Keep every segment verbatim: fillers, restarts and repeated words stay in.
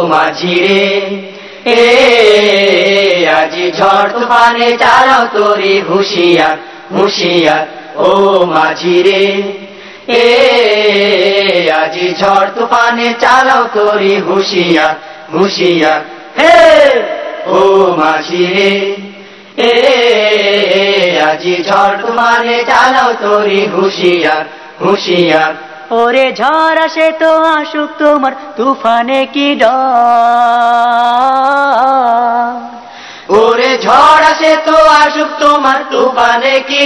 মাঝি রে এ আজি ঝড় তুফানে চালাও তোরি হুঁশিয়ার হুঁশিয়ার ও মাঝি রে এ আজি ঝড় তুফানে চালাও তোরি হুঁশিয়ার হুঁশিয়ার হে ও মাঝি রে এ আজি ঝড় তুফানে চালাও তোরি হুঁশিয়ার হুঁশিয়ার ওরে ঝড় আসে তো আসুক তোমার তুফানে কি ডর ওরে ঝড় আসে তো আসুক তোমার তুফানে কি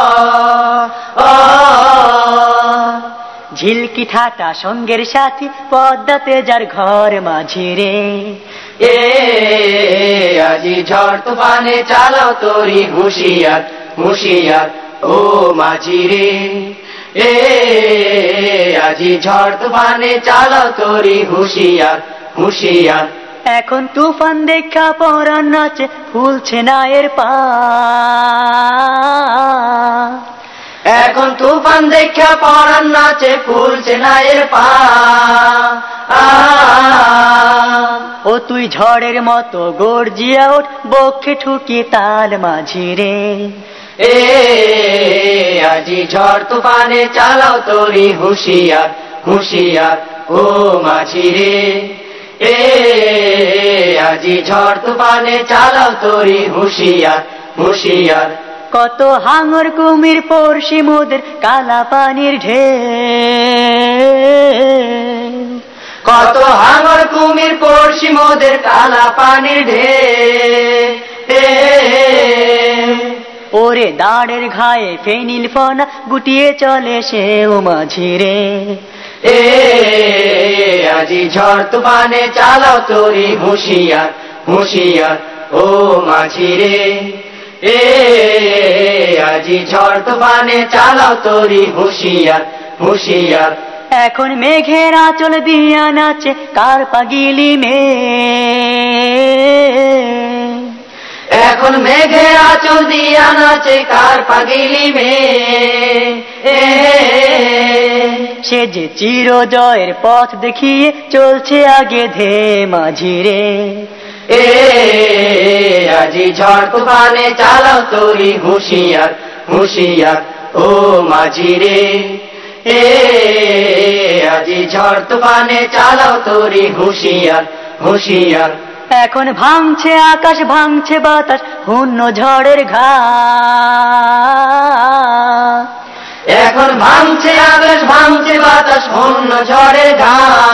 ডর ঝিলকি ঠাটা সঙ্গের সাথী পদ্মাতে যার ঘর মাঝি রে এ আজি ঝড় তুফানে চালাও তোরি হুঁশিয়ার হুঁশিয়ার ও মাঝি রে এ আজি ঝড় তুফানে চালাও তোরি হুঁশিয়ার হুঁশিয়ার এখন তুফান দেখা পরাণ নাচে ফুলছে না এর পা এখন তুফান দেখা পরাণ নাচে ফুলছে না এর পা ও তুই ঝড়ের মতো গর্জিয়া ওঠ বক্ষে ঠুকি তাল মাঝি রে এ আজি ঝড় তুফানে চালাও তোরি হুঁশিয়ার হুঁশিয়ার ও মাঝি রে এ আজি ঝড় তুফানে চালাও তোরি হুঁশিয়ার হুঁশিয়ার কত হাঙর কুমির পড়শি মোদের কালা পানির ঢেউ কত হাঙর কুমির পড়শি মোদের কালা পানির ঢেউ ওরে দাঁড়ের ঘায়ে ফেনিল ফনা গুটিয়ে চলে সেও মাঝি রে এ আজি ঝড় তুফানে চালাও তোরি হুঁশিয়ার হুঁশিয়ার ও মাঝি রে এ আজি ঝড় তুফানে চালাও তোরি হুঁশিয়ার হুঁশিয়ার এখন মেঘের আঁচল দিয়া নাচে কার পাগিলি মে এখন মেঘের আঁচল দিয়া নাচে কার পাগিলি মে সে যে চিরজয়ের পথ দেখিয়ে চলছে আগে ধে মাঝি রে এ আজি ঝড় তুফানে চালাও তোরি হুঁশিয়ার হুঁশিয়ার ও মাঝি রে এ আজি ঝড় তুফানে চালাও তোরি হুঁশিয়ার হুঁশিয়ার এখন ভাঙছে আকাশ ভাঙছে বাতাস শূন্য ঝড়ের ঘা এখন ভাঙছে আকাশ ভাঙছে বাতাস শূন্য ঝড়ের ঘা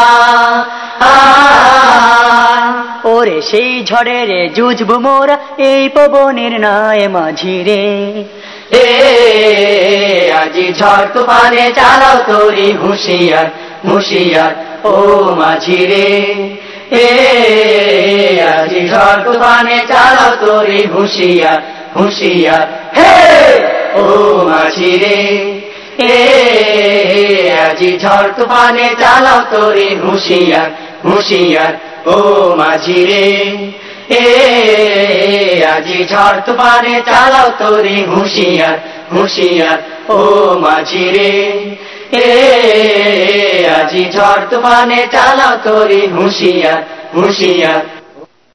ওরে সেই ঝড়ের যুঝবো মোরা এই পবনের নায় মাঝি রে এ আজি ঝড় তুফানে চালাও তোরি হুঁশিয়ার হুঁশিয়ার ও মাঝি রে এ আজি ঝড় তুফানে চালাও তোরি হুঁশিয়ার হুঁশিয়ার হে ও মাঝি রে এ আজি ঝড় তুফানে চালাও তোরি হুঁশিয়ার হুঁশিয়ার ও মাঝি রে এ আজি ঝড় তুফানে চালাও তোরি হুঁশিয়ার হুঁশিয়ার ও মাঝি রে এ আজি ঝড় তুফানে চালাও তোরি হুঁশিয়ার হুঁশিয়ার